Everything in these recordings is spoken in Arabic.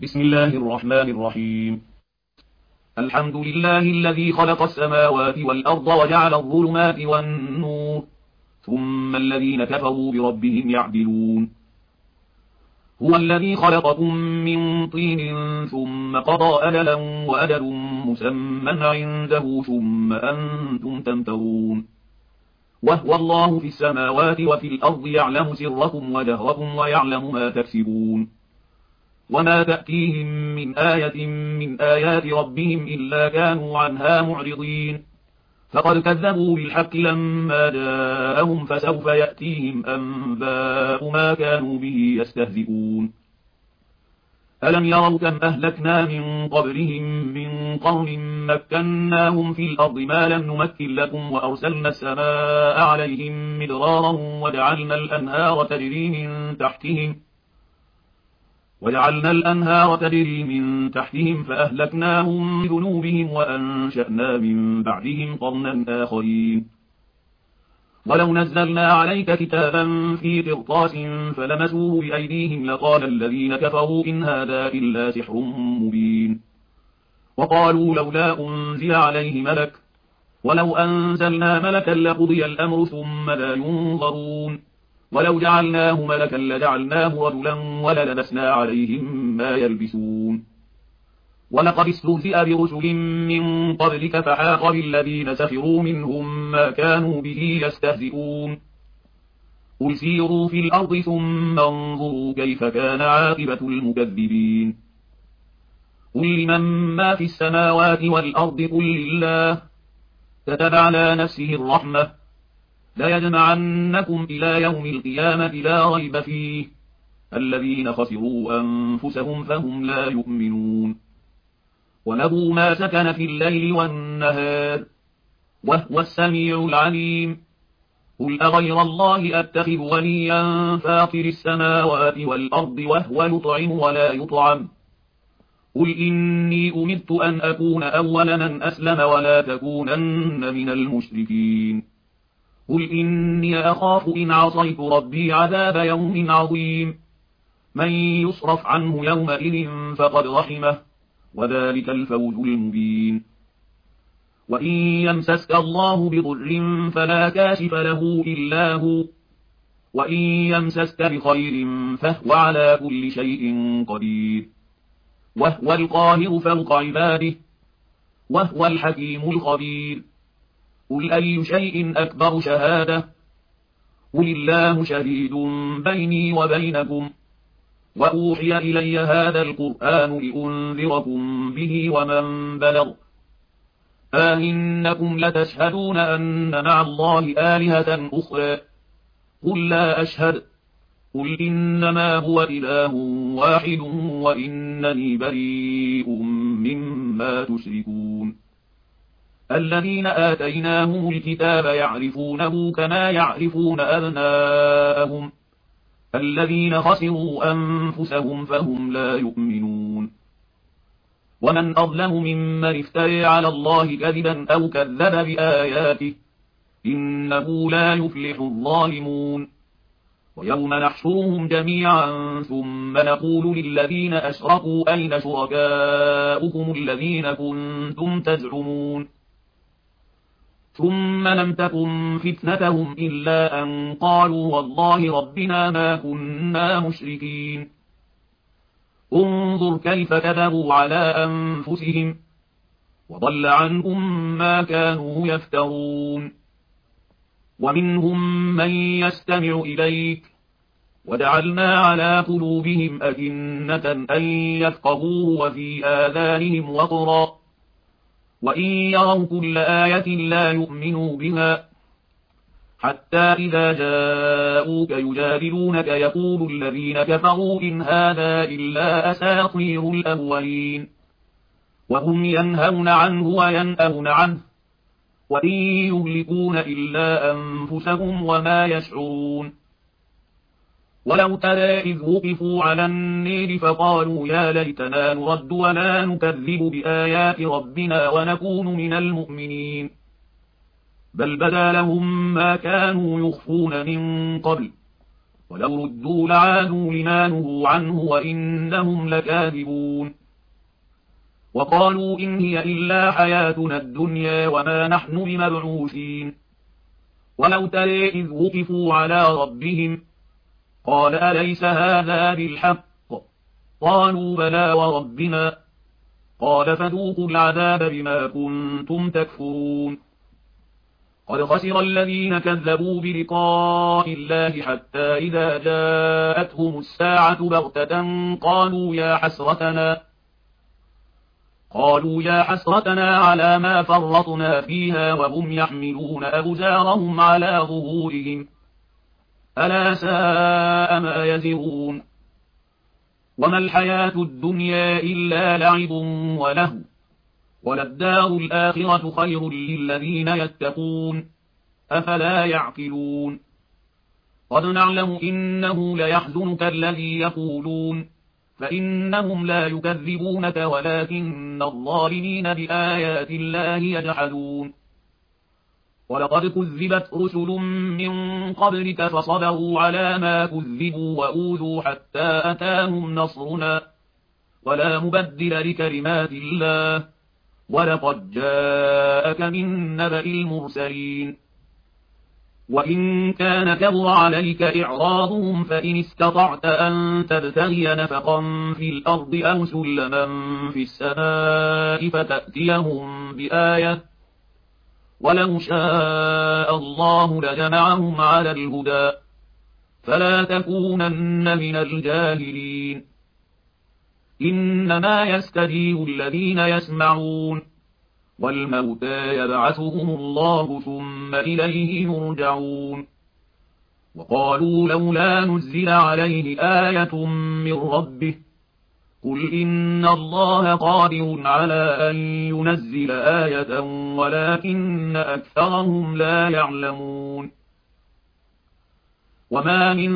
بسم الله الرحمن الرحيم. الحمد لله الذي خلق السماوات والأرض وجعل الظلمات والنور، ثم الذين كفروا بربهم يعدلون. هو الذي خلقكم من طين ثم قضى أجلا وأجل مسمى عنده ثم أنتم تمترون. وهو الله في السماوات وفي الأرض يعلم سركم وجهركم ويعلم ما تكسبون. وما تأتيهم من آية من آيات ربهم إلا كانوا عنها معرضين. فقد كذبوا بالحق لما جاءهم فسوف يأتيهم أنباء ما كانوا به يستهزئون. ألم يروا كم أهلكنا من قبلهم من قرن مكناهم في الأرض ما لم نمكن لكم وأرسلنا السماء عليهم مدرارا وجعلنا الأنهار تجري من تحتهم فأهلكناهم بذنوبهم وأنشأنا من بعدهم قرنا آخرين. ولو نزلنا عليك كتابا في قرطاس فلمسوه بأيديهم لقال الذين كفروا إن هذا إلا سحر مبين. وقالوا لولا أنزل عليه ملك، ولو أنزلنا ملكا لقضي الأمر ثم لا ينظرون. ولو جعلناه ملكا لجعلناه رجلا وللبسنا عليهم ما يلبسون. ولقد استهزئ برسل من قبلك فحاق بالذين سخروا منهم ما كانوا به يستهزئون. قل سيروا في الأرض ثم انظروا كيف كان عاقبة المكذبين. قل لمن ما في السماوات والأرض قل لله. كتب على نفسه الرحمة ليجمعنكم إلى يوم القيامة لا ريب فيه. الذين خسروا أنفسهم فهم لا يؤمنون. وله ما سكن في الليل والنهار وهو السميع العليم. قل أغير الله أتخذ وليا فاطر السماوات والأرض وهو يطعم ولا يطعم. قل إني أمرت أن أكون أول من أسلم ولا تكونن من المشركين. قل إني أخاف إن عصيت ربي عذاب يوم عظيم. من يصرف عنه يومئذ فقد رحمه وذلك الفوز المبين. وإن يمسسك الله بضر فلا كاشف له إلا هو، وإن يمسسك بخير فهو على كل شيء قدير. وهو القاهر فوق عباده وهو الحكيم الخبير. قل أي شيء أكبر شهادة؟ قل الله شهيد بيني وبينكم. وأوحي إلي هذا القرآن لأنذركم به ومن بلغ. إنكم لتشهدون أن مع الله آلهة أخرى؟ قل لا أشهد. قل إنما هو إله واحد وإنني بريء مما تشركون. الذين آتيناهم الكتاب يعرفونه كما يعرفون أبناءهم. الذين خسروا أنفسهم فهم لا يؤمنون. ومن أظلم ممن افترى على الله كذبا أو كذب بآياته إنه لا يفلح الظالمون. ويوم نحشرهم جميعا ثم نقول للذين أشركوا أين شركاؤكم الذين كنتم تزعمون. ثم لم تكن فتنتهم إلا أن قالوا والله ربنا ما كنا مشركين. انظر كيف كذبوا على أنفسهم وضل عنهم ما كانوا يفترون. ومنهم من يستمع إليك وجعلنا على قلوبهم أكنة أن يفقهوه وفي آذانهم وقرا وإن يروا كل آية لا يؤمنوا بها حتى إذا جاءوك يجادلونك يقول الذين كفروا إن هذا إلا أساطير الأولين. وهم ينهون عنه وينأون عنه وإن يهلكون إلا أنفسهم وما يشعرون. ولو ترى إذ وقفوا على النير فقالوا يا ليتنا نرد ولا نكذب بآيات ربنا ونكون من المؤمنين. بل بدا لهم ما كانوا يخفون من قبل ولو ردوا لعادوا لما نهوا عنه وإنهم لكاذبون. وقالوا إن هي إلا حياتنا الدنيا وما نحن بمبعوثين. ولو ترى إذ وقفوا على ربهم قال أليس هذا بالحق؟ قالوا بلى وربنا. قال فذوقوا العذاب بما كنتم تكفرون. قد خسر الذين كذبوا بلقاء الله حتى إذا جاءتهم الساعة بغتة قالوا يا حسرتنا على ما فرطنا فيها وهم يحملون أوزارهم على ظهورهم ألا ساء ما يزرون. وما الحياة الدنيا إلا لعب ولهو وللدار الآخرة خير للذين يتقون أفلا يعقلون. قد نعلم إنه ليحزنك الذي يقولون فإنهم لا يكذبونك ولكن الظالمين بآيات الله يجحدون. ولقد كذبت رسل من قبلك فصبروا على ما كذبوا وأوذوا حتى أتاهم نصرنا ولا مبدل لكلمات الله ولقد جاءك من نبأ المرسلين. وإن كان كبر عليك إعراضهم فإن استطعت أن تبتغي نفقا في الأرض أو سلما في السماء فتأتيهم بآية ولو شاء الله لجمعهم على الهدى فلا تكونن من الجاهلين. إنما يستجيب الذين يسمعون والموتى يبعثهم الله ثم إليه يرجعون. وقالوا لولا نزل عليه آية من ربه قل إن الله قادر على أن ينزل آية ولكن أكثرهم لا يعلمون. وما من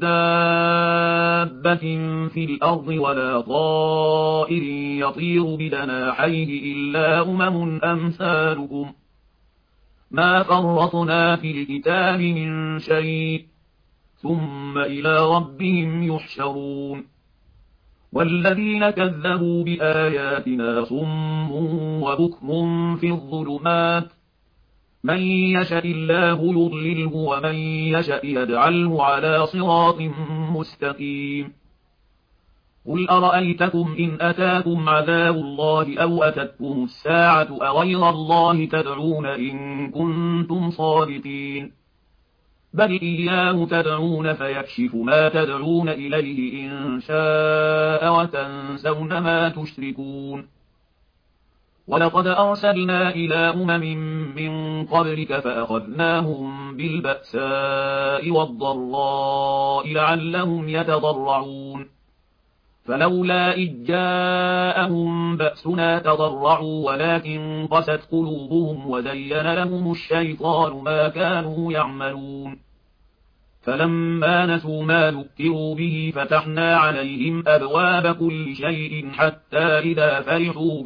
دابة في الأرض ولا طائر يطير بجناحيه إلا أمم أمثالكم ما فرطنا في الكتاب من شيء ثم إلى ربهم يحشرون. والذين كذبوا بآياتنا صم وبكم في الظلمات من يشاء الله يضلله ومن يشاء يجعله على صراط مستقيم. قل أرأيتكم إن أتاكم عذاب الله أو أتتكم الساعة أغير الله تدعون إن كنتم صادقين بل إياه تدعون فيكشف ما تدعون إليه إن شاء وتنسون ما تشركون. ولقد أرسلنا إلى أمم من قبلك فأخذناهم بالبأساء والضراء لعلهم يتضرعون فلولا إذ جاءهم بأسنا تضرعوا ولكن قست قلوبهم وزين لهم الشيطان ما كانوا يعملون. فلما نسوا ما ذكروا به فتحنا عليهم أبواب كل شيء حتى إذا فرحوا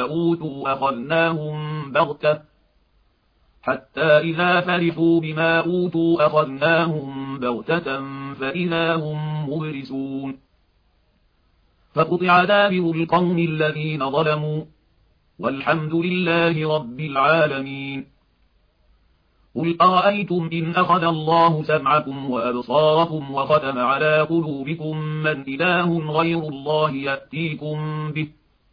بما أوتوا أخذناهم بغتة فإذا هم مبلسون. فقطع دابر القوم الذين ظلموا والحمد لله رب العالمين. قل أرأيتم إن أخذ الله سمعكم وأبصاركم وختم على قلوبكم من إله غير الله يأتيكم به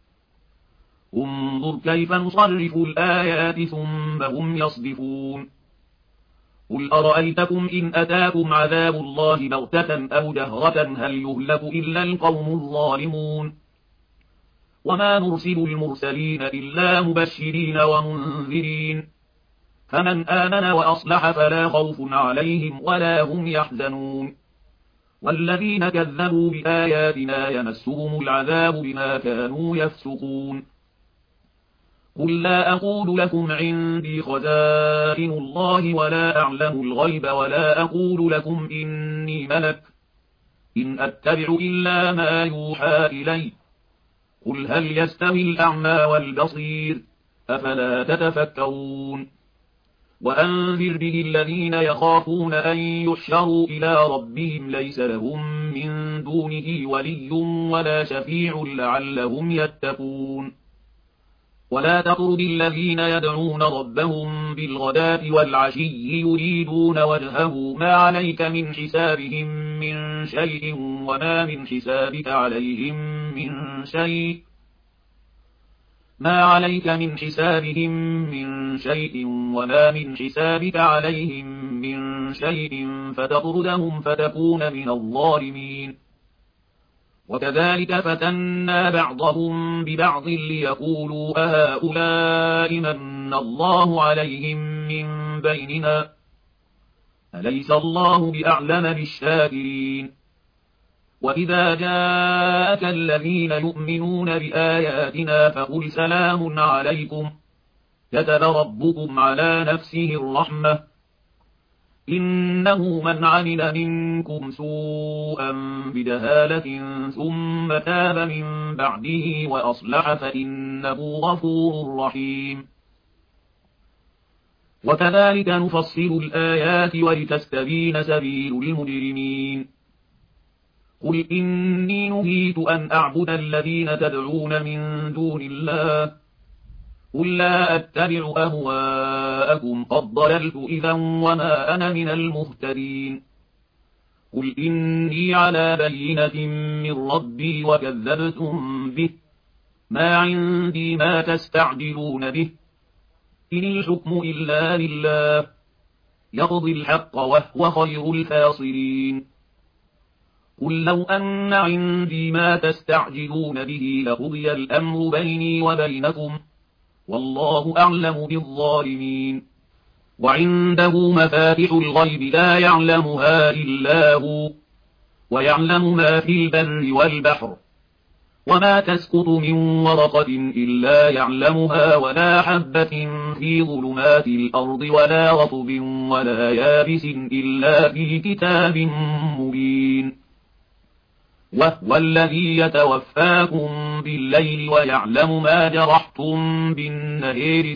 انظر كيف نصرف الآيات ثم هم يصدفون. قل أرأيتكم إن أتاكم عذاب الله بغتة أو جهرة هل يهلك إلا القوم الظالمون. وما نرسل المرسلين إلا مبشرين ومنذرين فمن آمن وأصلح فلا خوف عليهم ولا هم يحزنون. والذين كذبوا بآياتنا يمسهم العذاب بما كانوا يفسقون. قل لا أقول لكم عندي خزائن الله ولا أعلم الغيب ولا أقول لكم إني ملك إن أتبع إلا ما يوحى إلي قل هل يستوي الأعمى والبصير أفلا تتفكرون. وأنذر به الذين يخافون أن يحشروا إلى ربهم ليس لهم من دونه ولي ولا شفيع لعلهم يتقون ولا تطرد الذين يدعون ربهم بالغداة والعشي يريدون وجهه ما عليك من حسابهم من شيء وما من حسابك عليهم من شيء ما عليك من حسابهم من شيء وما من حسابك عليهم من شيء فتطردهم فتكون من الظالمين وكذلك فتنا بعضهم ببعض ليقولوا أهؤلاء من الله عليهم من بيننا أليس الله بأعلم بالشاكرين وإذا جاءك الذين يؤمنون بآياتنا فقل سلام عليكم كتب ربكم على نفسه الرحمة إنه من عمل منكم سوءا بجهالة ثم تاب من بعده وأصلح فإنه غفور رحيم وكذلك نفصل الآيات ولتستبين سبيل المجرمين قل إني نهيت أن أعبد الذين تدعون من دون الله قل لا أتبع أهواءكم قد ضللت إذا وما أنا من المهتدين قل إني على بينة من ربي وكذبتم به ما عندي ما تستعجلون به إن الحكم إلا لله يقضي الحق وهو خير الفاصلين قل لو أن عندي ما تستعجلون به لقضي الأمر بيني وبينكم والله أعلم بالظالمين وعنده مفاتح الغيب لا يعلمها إلا هو ويعلم ما في البر والبحر وما تسقط من ورقة إلا يعلمها ولا حبة في ظلمات الأرض ولا رطب ولا يابس إلا في كتاب مبين وهو الذي يتوفاكم بالليل ويعلم ما جرحتم بالنهار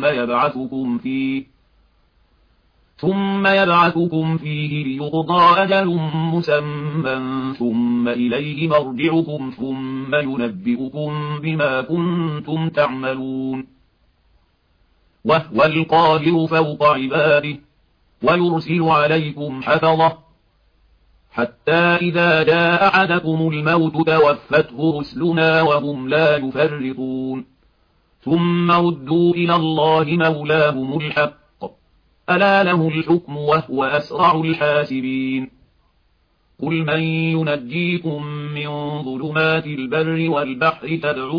ثم يبعثكم فيه ليقضى أجل مسمى ثم إليه مرجعكم ثم ينبئكم بما كنتم تعملون وهو القاهر فوق عباده ويرسل عليكم حفظة حتى إذا جاء أحدكم الموت توفته رسلنا وهم لا يفرطون ثم ردوا إلى الله مولاهم الحق ألا له الحكم وهو أسرع الحاسبين قل من ينجيكم من ظلمات البر والبحر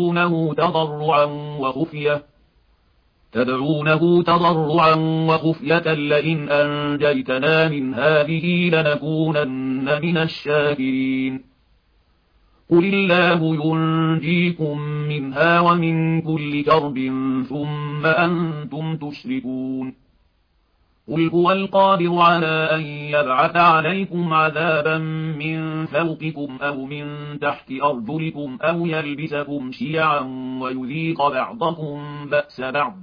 تدعونه تضرعا وخفية لئن أنجيتنا من هذه لنكونن من الشاكرين قل الله ينجيكم منها ومن كل كرب ثم أنتم تشركون قل هو القادر على أن يبعث عليكم عذابا من فوقكم أو من تحت أرجلكم أو يلبسكم شيعا ويذيق بعضكم بأس بعض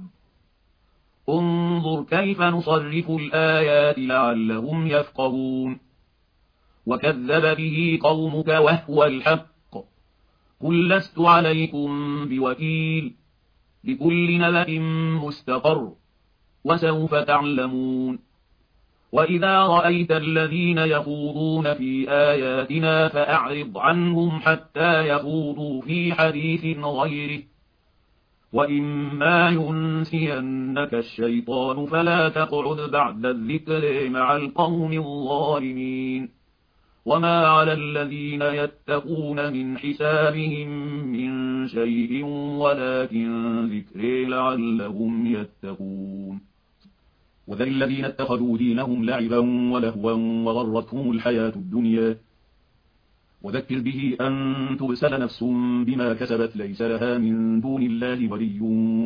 انظر كيف نصرف الآيات لعلهم يفقهون وكذب به قومك وهو الحق قل لست عليكم بوكيل لكل نبأ مستقر وسوف تعلمون وإذا رأيت الذين يخوضون في آياتنا فأعرض عنهم حتى يخوضوا في حديث غيره وإما ينسينك الشيطان فلا تقعد بعد الذكر مع القوم الظالمين وما على الذين يتقون من حسابهم من شيء ولكن ذكر لعلهم يتقون وذل الذين اتخذوا دينهم لعبا ولهوا وغرتهم الحياة الدنيا وذكر به أن تبسل نفس بما كسبت ليس لها من دون الله ولي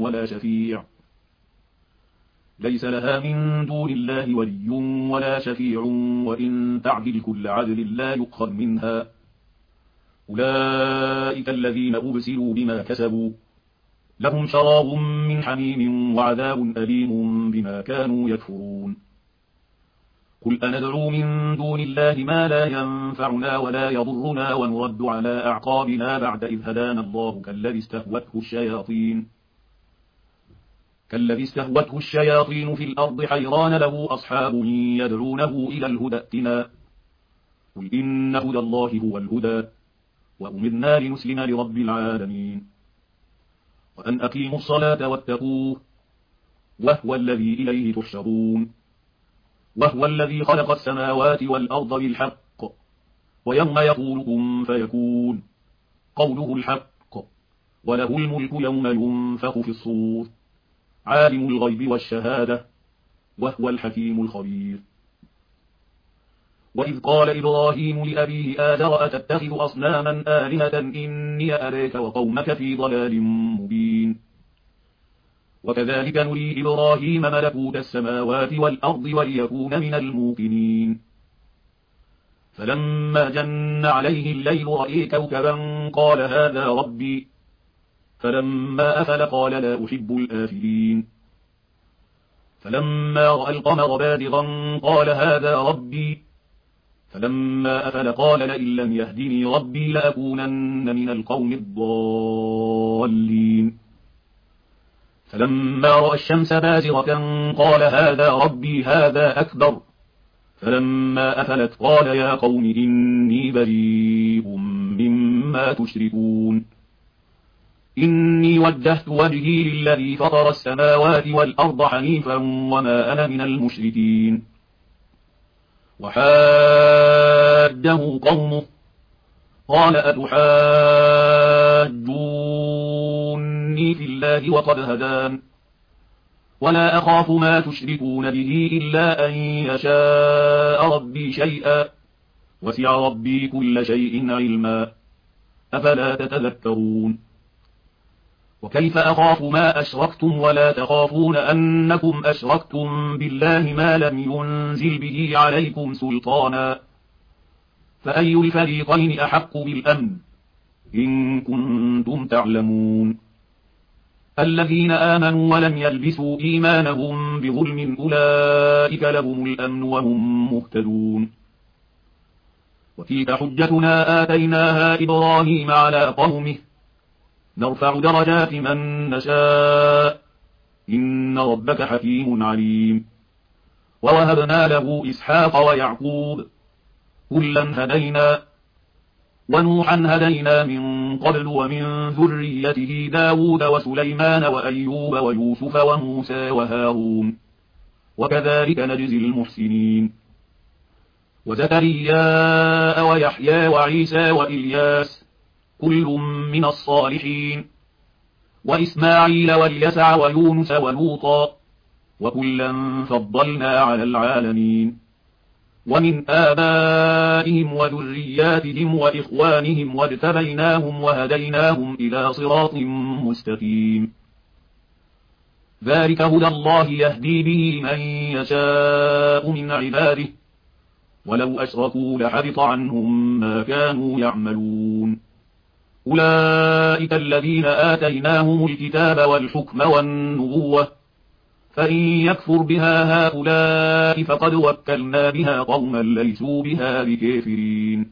ولا شفيع وإن تعدل كل عدل لا يؤخذ منها أولئك الذين أبسلوا بما كسبوا لهم شراب من حميم وعذاب أليم بما كانوا يكفرون. قل أندعو من دون الله ما لا ينفعنا ولا يضرنا ونرد على أعقابنا بعد إذ هدانا الله كالذي استهوته الشياطين في الأرض حيران له أصحاب يدعونه إلى الهدى ائتنا. قل إن هدى الله هو الهدى وأمرنا لنسلم لرب العالمين وأن أقيموا الصلاة واتقوه وهو الذي إليه تحشرون. وهو الذي خلق السماوات والأرض بالحق ويوم يقول كن فيكون قوله الحق وله الملك يوم ينفخ في الصور عالم الغيب والشهادة وهو الحكيم الخبير. وإذ قال إبراهيم لأبيه آذر أتتخذ أصناما آلهة إني أراك وقومك في ضلال مبين. وكذلك نري إبراهيم ملكوت السماوات والأرض وليكون من الموقنين. فلما جن عليه الليل رأى كوكبا قال هذا ربي فلما أفل قال لا أحب الآفلين. فلما رأى القمر بازغا قال هذا ربي فلما أفل قال لئن لم يهدني ربي لأكونن من القوم الضالين. فلما رأى الشمس بازغة قال هذا ربي هذا أكبر فلما أفلت قال يا قوم إني بريء مما تشركون إني وجهت وجهي للذي فطر السماوات والأرض حنيفا وما أنا من المشركين. وحاجه قومه قال أتحاجوني في الله وقد هدان ولا أخاف ما تشركون به إلا أن يشاء ربي شيئا وسع ربي كل شيء علما أفلا تتذكرون. وكيف أخاف ما أشركتم ولا تخافون أنكم أشركتم بالله ما لم ينزل به عليكم سلطانا فأي الفريقين أحق بالأمن إن كنتم تعلمون. الذين آمنوا ولم يلبسوا إيمانهم بظلم أولئك لهم الأمن وهم مهتدون. وتلك حجتنا آتيناها إبراهيم على قومه نرفع درجات من نشاء إن ربك حكيم عليم. ووهبنا له إسحاق ويعقوب كلا هدينا ونوحا هدينا من قبل ومن ذريته داود وسليمان وأيوب ويوسف وموسى وهارون وكذلك نجزي المحسنين. وزكريا ويحيى وعيسى وإلياس كل من الصالحين وإسماعيل واليسع ويونس ولوطا وكلا فضلنا على العالمين. ومن آبائهم وذرياتهم وإخوانهم واجتبيناهم وهديناهم إلى صراط مستقيم. ذلك هدى الله يهدي به من يشاء من عباده ولو أشركوا لحبط عنهم ما كانوا يعملون. أولئك الذين آتيناهم الكتاب والحكم والنبوة فإن يكفر بها هؤلاء فقد وكلنا بها قوما ليسوا بها بكافرين.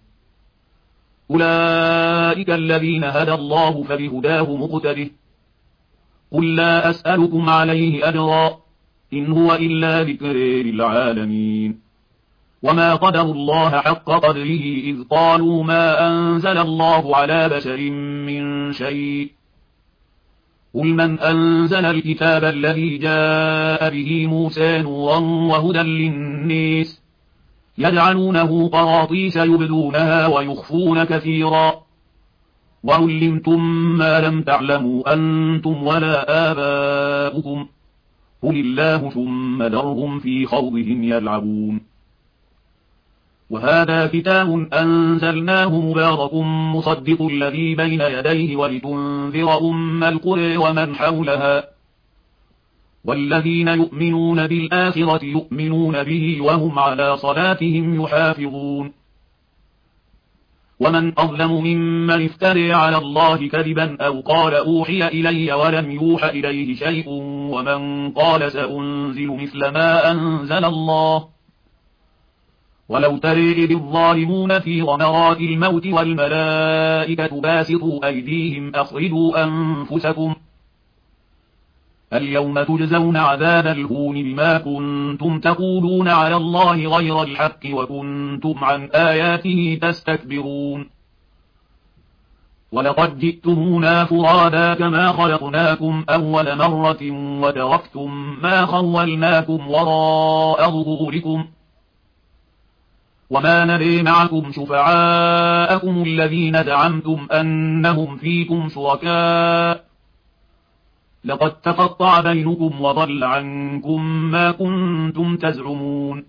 أولئك الذين هدى الله فبهداه مقتده قل لا أسألكم عليه أجرا إن هو إلا ذكر للعالمين. وما قدروا الله حق قدره إذ قالوا ما أنزل الله على بشر من شيء قل من أنزل الكتاب الذي جاء به موسى نورا وهدى للناس يجعلونه قراطيس يبدونها ويخفون كثيرا وعلمتم ما لم تعلموا أنتم ولا آباؤكم قل الله ثم ذرهم في خوضهم يلعبون. وهذا كتاب أنزلناه مبارك مصدق الذي بين يديه ولتنذر أم القرى ومن حولها والذين يؤمنون بالآخرة يؤمنون به وهم على صلاتهم يحافظون. ومن أظلم ممن افترى على الله كذبا أو قال أوحي إلي ولم يوحى إليه شيء ومن قال سأنزل مثل ما أنزل الله. ولو ترى إذ الظالمون في غمرات الموت والملائكة باسطوا أيديهم أخرجوا أنفسكم اليوم تجزون عذاب الهون بما كنتم تقولون على الله غير الحق وكنتم عن آياته تستكبرون. ولقد جئتمونا فرادا كما خلقناكم أول مرة وتركتم ما خولناكم وراء ظهوركم وما نري معكم شفعاءكم الذين زعمتم أنهم فيكم شركاء لقد تقطع بينكم وضل عنكم ما كنتم تزعمون.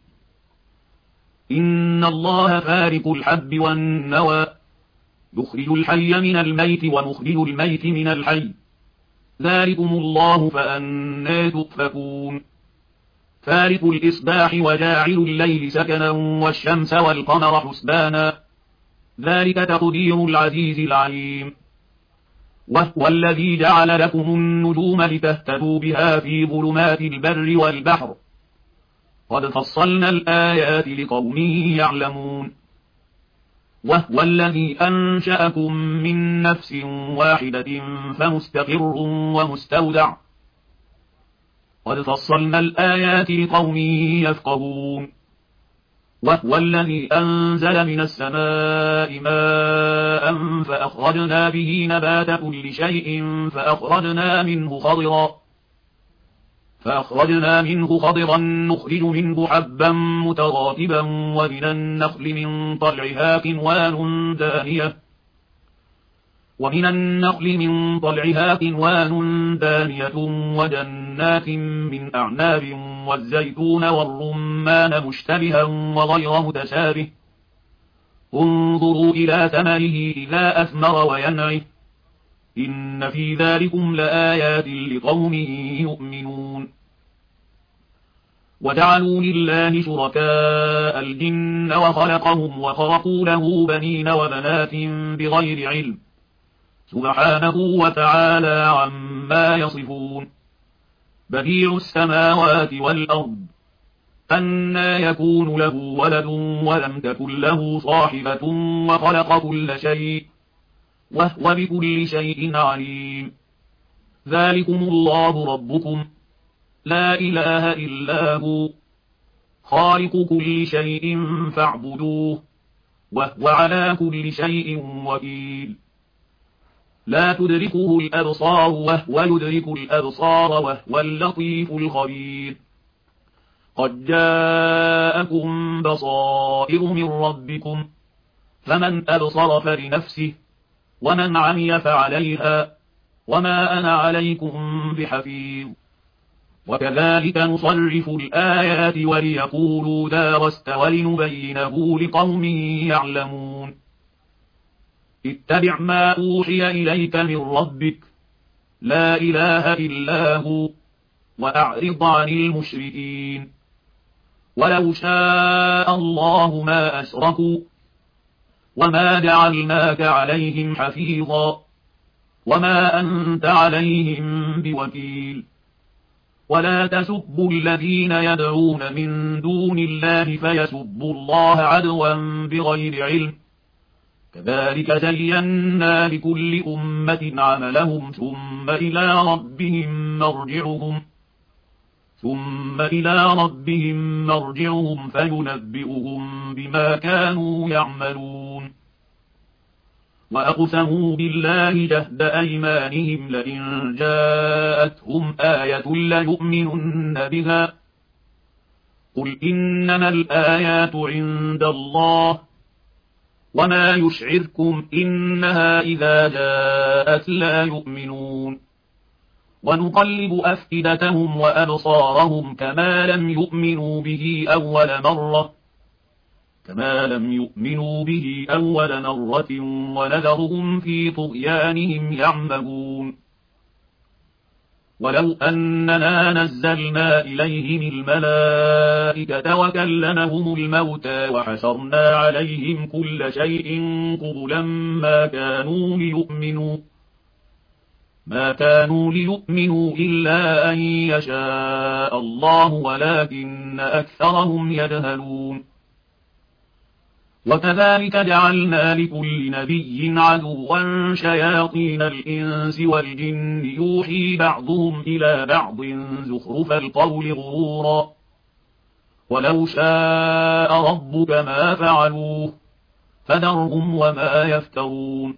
إن الله فارق الحب والنوى يخرج الحي من الميت ومخرج الميت من الحي ذلكم الله فأنى تؤفكون. فارق الإصباح وجاعل الليل سكنا والشمس والقمر حسبانا ذلك تقدير العزيز العليم. وهو الذي جعل لكم النجوم لتهتدوا بها في ظلمات البر والبحر قد فصلنا الآيات لقوم يعلمون. وهو الذي أنشأكم من نفس واحدة فمستقر ومستودع قد فصلنا الآيات لقوم يفقهون. وهو الذي أنزل من السماء ماء فأخرجنا به نبات كل شيء فأخرجنا منه خضرا نخرج منه حبا متراكبا ومن النخل من طلعها قنوان دانية وجنات من أعناب والزيتون والرمان مشتبها وغير متشابه انظروا إلى ثمره إذا أثمر وينعه إن في ذلكم لآيات لقوم يؤمنون. وجعلوا لله شركاء الجن وخلقهم وخرقوا له بنين وبنات بغير علم سبحانه وتعالى عما يصفون. بديع السماوات والأرض أنى يكون له ولد ولم تكن له صاحبة وخلق كل شيء وهو بكل شيء عليم. ذلكم الله ربكم لا إله إلا هو خالق كل شيء فاعبدوه وهو على كل شيء وكيل. لا تدركه الأبصار وهو يدرك الأبصار وهو اللطيف الخبير. قد جاءكم بصائر من ربكم فمن أبصر فلنفسه ومن عمي فعليها وما أنا عليكم بحفيظ. وكذلك نصرف الآيات وليقولوا درست ولنبينه لقوم يعلمون. اتبع ما أوحي إليك من ربك لا إله إلا هو وأعرض عن المشركين. ولو شاء الله ما أشركوا وما جعلناك عليهم حفيظا وما أنت عليهم بوكيل. ولا تسبوا الذين يدعون من دون الله فيسبوا الله عدوا بغير علم كذلك زينا لكل أمة عملهم ثم إلى ربهم مرجعهم فينبئهم بما كانوا يعملون. وأقسموا بالله جهد أيمانهم لئن جاءتهم آية ليؤمنن بها قل إنما الآيات عند الله وما يشعركم إنها إذا جاءت لا يؤمنون. ونقلب أفئدتهم وأبصارهم كما لم يؤمنوا به أول مرة ونذرهم في طغيانهم يعمهون. ولو أننا نزلنا إليهم الملائكة وكلمهم الموتى وحشرنا عليهم كل شيء قبلا ما كانوا ليؤمنوا إلا أن يشاء الله ولكن أكثرهم يجهلون. وكذلك جعلنا لكل نبي عدوا شياطين الإنس والجن يوحي بعضهم إلى بعض زخرف القول غرورا ولو شاء ربك ما فعلوه فذرهم وما يفترون.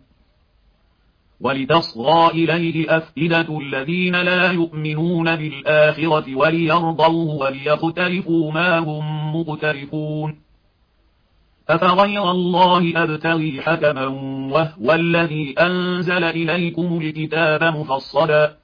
ولتصغى إليه أفئدة الذين لا يؤمنون بالآخرة وليرضوه وليقترفوا ما هم مقترفون. أفغير الله أبتغي حكما وهو الذي أنزل إليكم الكتاب مفصلا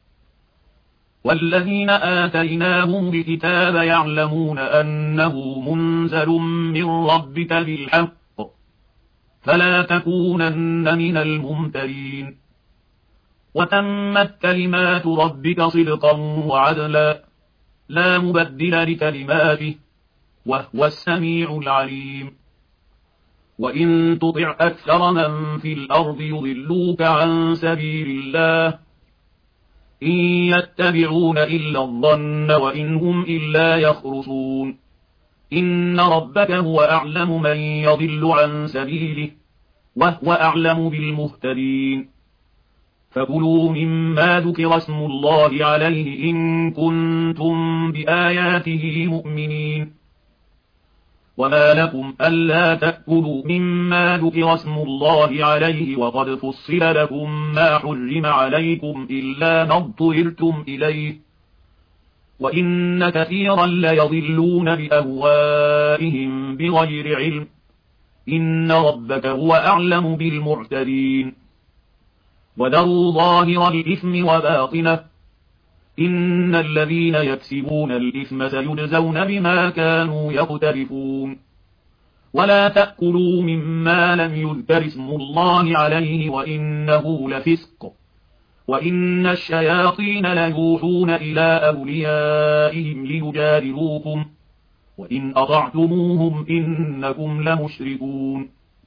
والذين آتيناهم الكتاب يعلمون أنه منزل من ربك بالحق فلا تكونن من الممترين. وتمت كلمات ربك صدقا وعدلا لا مبدل لكلماته وهو السميع العليم. وإن تطع أكثر من في الأرض يضلوك عن سبيل الله إن يتبعون إلا الظن وإن هم إلا يخرصون. إن ربك هو أعلم من يضل عن سبيله وهو أعلم بالمهتدين. فكلوا مما ذكر اسم الله عليه إن كنتم بآياته مؤمنين. وما لكم ألا تأكلوا مما ذكر اسم الله عليه وقد فصل لكم ما حرم عليكم إلا ما اضطررتم إليه وإن كثيرا ليضلون بأهوائهم بغير علم إن ربك هو أعلم بالمعتدين. وذروا ظاهر الإثم وباطنه إن الذين يكسبون الإثم سيجزون بما كانوا يقترفون. ولا تأكلوا مما لم يذكر اسم الله عليه وإنه لفسق وإن الشياطين ليوحون إلى أوليائهم ليجادلوكم وإن أطعتموهم إنكم لمشركون.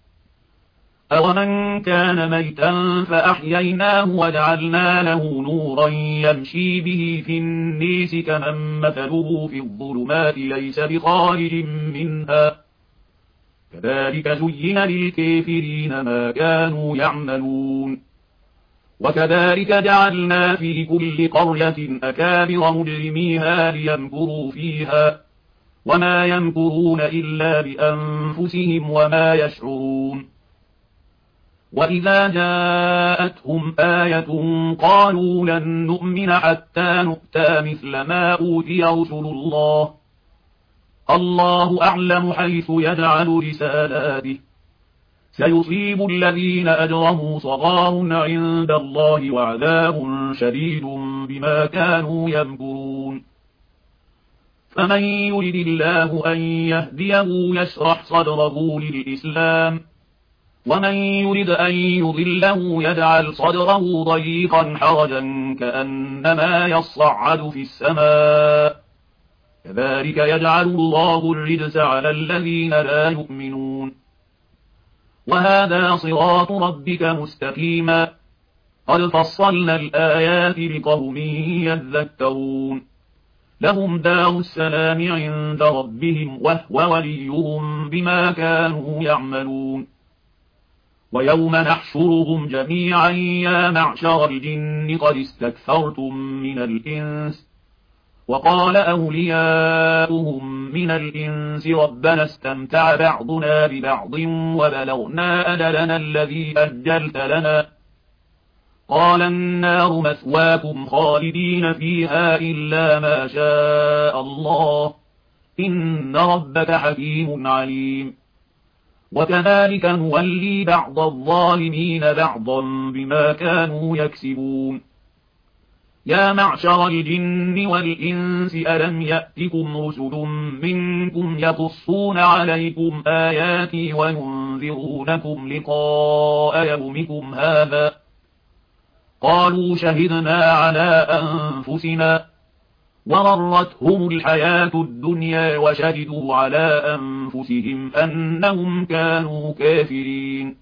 أومن كان ميتا فأحييناه وجعلنا له نورا يمشي به في النيس كمن مثله في الظلمات ليس بخارج منها كذلك زين للكافرين ما كانوا يعملون. وكذلك جعلنا في كل قرية أكابر مجرميها ليمكروا فيها وما يمكرون إلا بأنفسهم وما يشعرون. وإذا جاءتهم آية قالوا لن نؤمن حتى نؤتى مثل ما أوتي رسل الله أعلم حيث يجعل رسالاته سيصيب الذين أجرموا صغار عند الله وعذاب شديد بما كانوا يمكرون. فمن يرد الله أن يهديه يشرح صدره للإسلام ومن يرد أن يضله يجعل صدره ضيقا حرجا كأنما يصعد في السماء كذلك يجعل الله الرجس على الذين لا يؤمنون. وهذا صراط ربك مستقيما قد فصلنا الآيات لقوم يذكرون. لهم دار السلام عند ربهم وهو وليهم بما كانوا يعملون. ويوم نحشرهم جميعا يا معشر الجن قد استكثرتم من الإنس وقال أولياؤهم من الإنس ربنا استمتع بعضنا ببعض وبلغنا أجلنا الذي أجلت لنا قال النار مثواكم خالدين فيها إلا ما شاء الله إن ربك حكيم عليم. وكذلك نولي بعض الظالمين بعضا بما كانوا يكسبون. يا معشر الجن والإنس ألم يأتكم رسل منكم يقصون عليكم آياتي وينذرونكم لقاء يومكم هذا قالوا شهدنا على أنفسنا وغرتهم الحياة الدنيا وشهدوا على أنفسهم أنهم كانوا كافرين.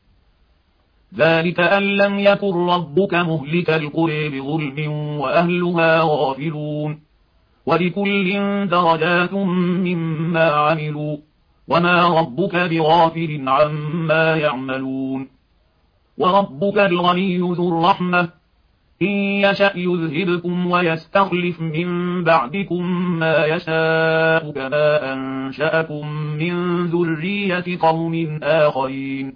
ذلك أن لم يكن ربك مهلك القرى بظلم وأهلها غافلون، ولكل درجات مما عملوا وما ربك بغافل عما يعملون. وربك الغني ذو الرحمة إن يشأ يذهبكم ويستخلف من بعدكم ما يشاء كما أنشأكم من ذرية قوم آخرين.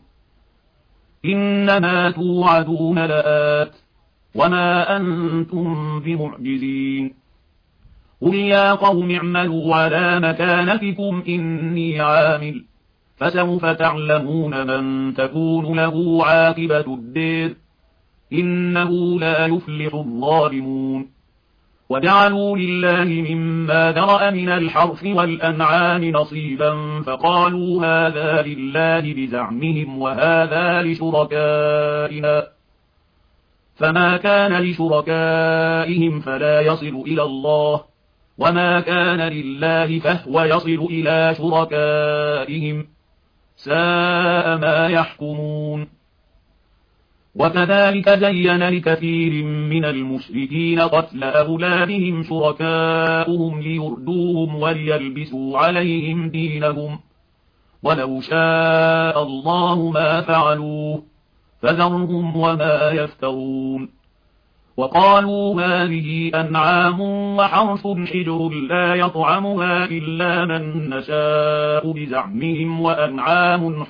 إنما توعدون لآت وما أنتم بمعجزين. قل يا قوم اعملوا على مكانتكم إني عامل فسوف تعلمون من تكون له عاقبة الدير إنه لا يفلح الظالمون. وجعلوا لله مما ذرأ من الحرث والأنعام نصيبا فقالوا هذا لله بزعمهم وهذا لشركائنا، فما كان لشركائهم فلا يصل إلى الله وما كان لله فهو يصل إلى شركائهم، ساء ما يحكمون. وكذلك زين لكثير من المشركين قتل أولادهم شركاؤهم ليردوهم وليلبسوا عليهم دينهم، ولو شاء الله ما فعلوه فذرهم وما يفترون. وقالوا هذه أنعام وحرث حجر لا يطعمها إلا من نشاء بزعمهم وأنعام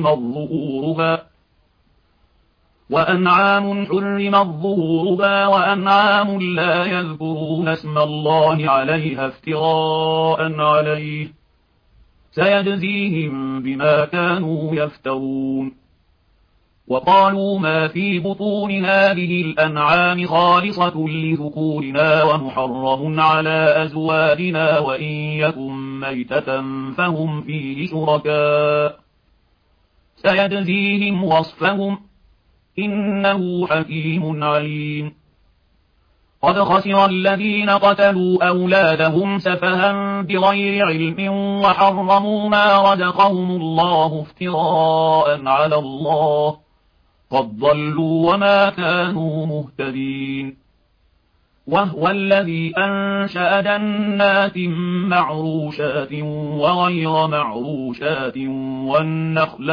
حرمت ظهورها وأنعام لا يذكرون اسم الله عليها افتراء عليه سيجزيهم بما كانوا يفترون. وقالوا ما في بطون هذه الأنعام خالصة لذكورنا ومحرم على أزواجنا وإن يكن ميتة فهم فيه شركاء سيجزيهم وصفهم إنه حكيم عليم. قد خسر الذين قتلوا أولادهم سفها بغير علم وحرموا ما رزقهم الله افتراء على الله قد ضلوا وما كانوا مهتدين. وهو الذي أنشأ جنات معروشات وغير معروشات والنخل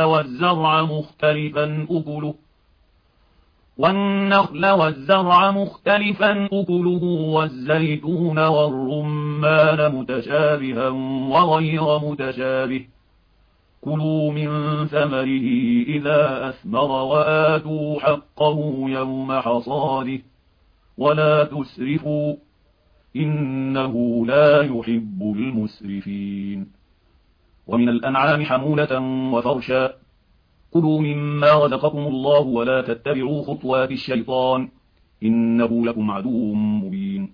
والزرع مختلفا أكله والزيتون والرمان متشابها وغير متشابه كلوا من ثمره إذا أثمر وآتوا حقه يوم حصاده ولا تسرفوا إنه لا يحب المسرفين. ومن الأنعام حمولة وفرشا كلوا مما رزقكم الله ولا تتبعوا خطوات الشيطان إنه لكم عدو مبين.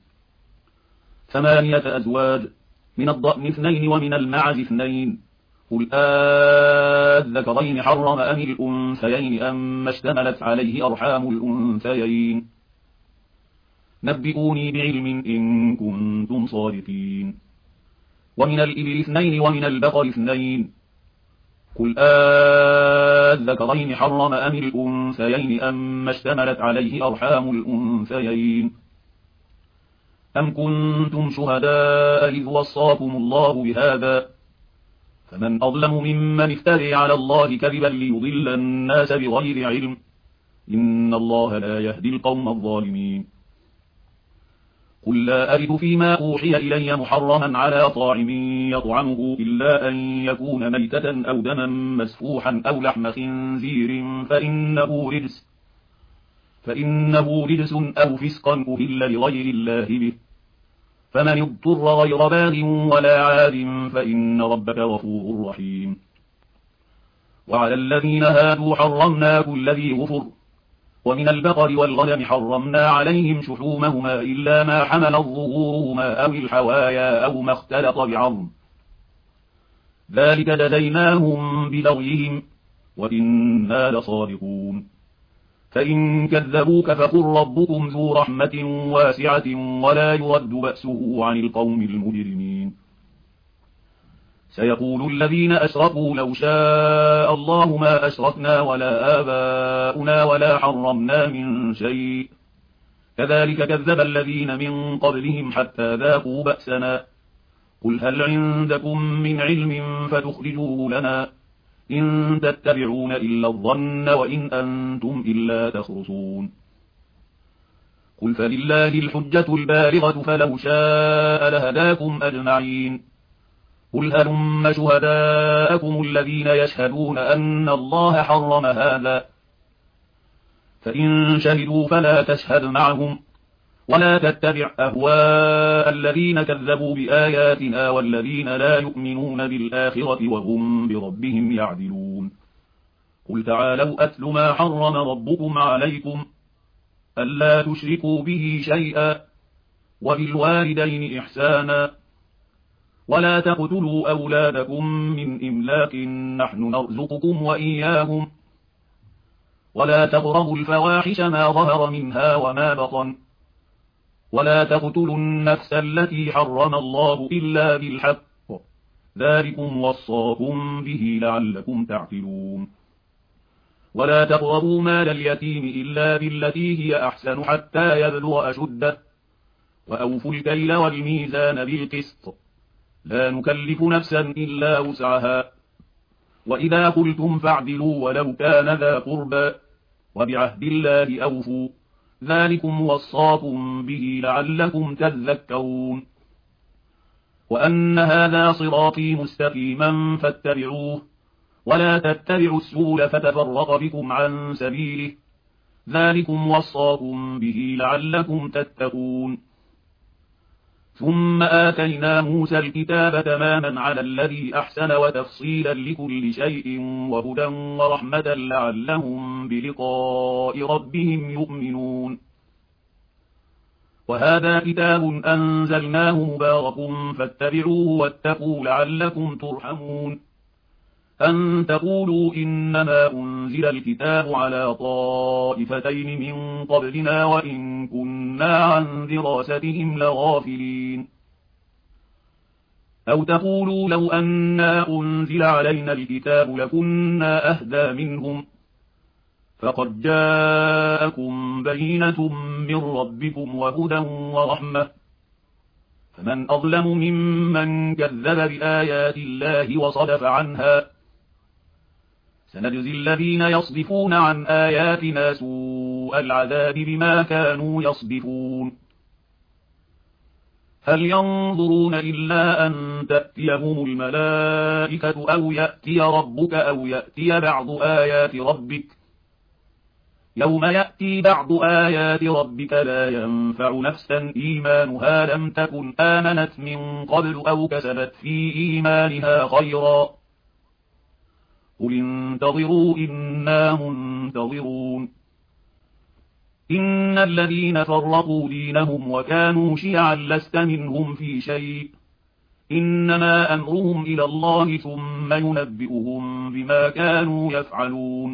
8 أزواج من الضأن 2 ومن المعز 2 قل الذكرين حرم أم الأنثيين أما اشتملت عليه أرحام الأنثيين نبئوني بعلم إن كنتم صادقين. ومن الإبل 2 ومن البقر 2 قل الذكرين حرم أم الأنثيين أما اشتملت عليه أرحام الأنثيين أم كنتم شهداء إذ وصاكم الله بهذا فمن أظلم ممن افتري على الله كذبا ليضل الناس بغير علم إن الله لا يهدي القوم الظالمين. قل لا أجد فيما أوحي إلي محرما على طاعم يطعمه إلا أن يكون ميتة أو دما مسفوحا أو لحم خنزير فإنه رجس أو فسقا أهل لغير الله به فمن اضطر غير باغ ولا عاد فإن ربك غفور رحيم. وعلى الذين هادوا حرمنا كل ذي غفر ومن البقر والغنم حرمنا عليهم شحومهما إلا ما حملت ظهورهما أو الحوايا أو ما اختلط بعظم ذلك جزيناهم ببغيهم وإنا لصادقون. فإن كذبوك فقل ربكم ذو رحمة واسعة ولا يرد بأسه عن القوم المجرمين. سيقول الذين أشركوا لو شاء الله ما أشركنا ولا آباؤنا ولا حرمنا من شيء كذلك كذب الذين من قبلهم حتى ذاقوا بأسنا قل هل عندكم من علم فتخرجوه لنا إن تتبعون إلا الظن وإن أنتم إلا تخرصون. قل فلله الحجة البالغة فلو شاء لهداكم أجمعين. قل هلم شهداءكم الذين يشهدون أن الله حرم هذا فإن شهدوا فلا تشهد معهم ولا تتبع أهواء الذين كذبوا بآياتنا والذين لا يؤمنون بالآخرة وهم بربهم يعدلون. قل تعالوا أتل ما حرم ربكم عليكم ألا تشركوا به شيئا وبالوالدين إحسانا ولا تقتلوا أولادكم من إملاق نحن نرزقكم وإياهم ولا تقربوا الفواحش ما ظهر منها وما بطن ولا تقتلوا النفس التي حرم الله إلا بالحق ذلكم وصاكم به لعلكم تعقلون. ولا تقربوا مال اليتيم إلا بالتي هي أحسن حتى يبلغ أشده وأوفوا الكيل والميزان بالقسط لا نكلف نفسا إلا وسعها وإذا قلتم فاعدلوا ولو كان ذا قربى وبعهد الله أوفوا ذلكم وصاكم به لعلكم تذكرون. وأن هذا صراطي مستقيما فاتبعوه ولا تتبعوا السبل فتفرق بكم عن سبيله ذلكم وصاكم به لعلكم تتقون. ثم آتينا موسى الكتاب تماما على الذي أحسن وتفصيلا لكل شيء وهدى ورحمة لعلهم بلقاء ربهم يؤمنون. وهذا كتاب أنزلناه مبارك فاتبعوه واتقوا لعلكم ترحمون. أن تقولوا إنما أنزل الكتاب على طائفتين من قبلنا وإن كنا عن دراستهم لغافلين. أو تقولوا لو أنا أنزل علينا الكتاب لكنا أهدى منهم فقد جاءكم بينة من ربكم وهدى ورحمة فمن أظلم ممن كذب بآيات الله وصدف عنها سنجزي الذين يصدفون عن آياتنا سوء العذاب بما كانوا يصدفون. هل ينظرون إلا أن تأتيهم الملائكة أو يأتي ربك أو يأتي بعض آيات ربك يوم يأتي بعض آيات ربك لا ينفع نفسا إيمانها لم تكن آمنت من قبل أو كسبت في إيمانها خيرا قل انتظروا إنا منتظرون. إن الذين فرقوا دينهم وكانوا شيعا لست منهم في شيء إنما أمرهم إلى الله ثم ينبئهم بما كانوا يفعلون.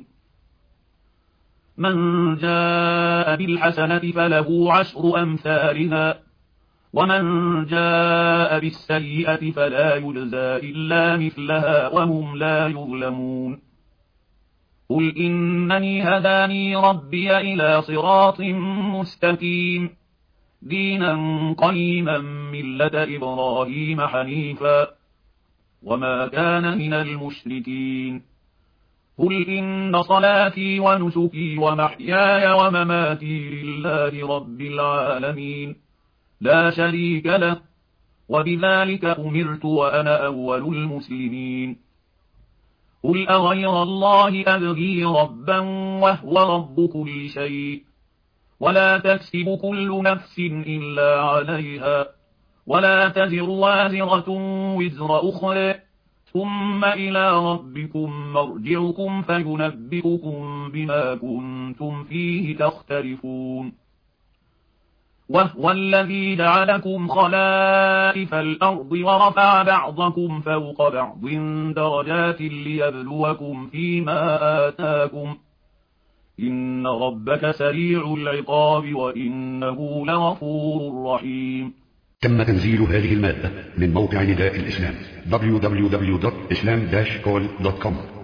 من جاء بالحسنة فله عشر أمثالها ومن جاء بالسيئة فلا يجزى إلا مثلها وهم لا يظلمون. قل إنني هداني ربي إلى صراط مستقيم دينا قيما ملة إبراهيم حنيفا وما كان من المشركين. قل إن صلاتي ونسكي ومحياي ومماتي لله رب العالمين لا شريك له وبذلك أمرت وأنا أول المسلمين. قل أغير الله أبغي ربا وهو رب كل شيء ولا تكسب كل نفس إلا عليها ولا تزر وازرة وزر أخرى ثم إلى ربكم مرجعكم فينبئكم بما كنتم فيه تختلفون. وهو الذي جعلكم خلائف الأرض ورفع بعضكم فوق بعض درجات ليبلوكم فيما آتاكم إن ربك سريع العقاب وإنه لغفور رحيم. تم تنزيل هذه المادة من موقع نداء الإسلام www.islam-call.com.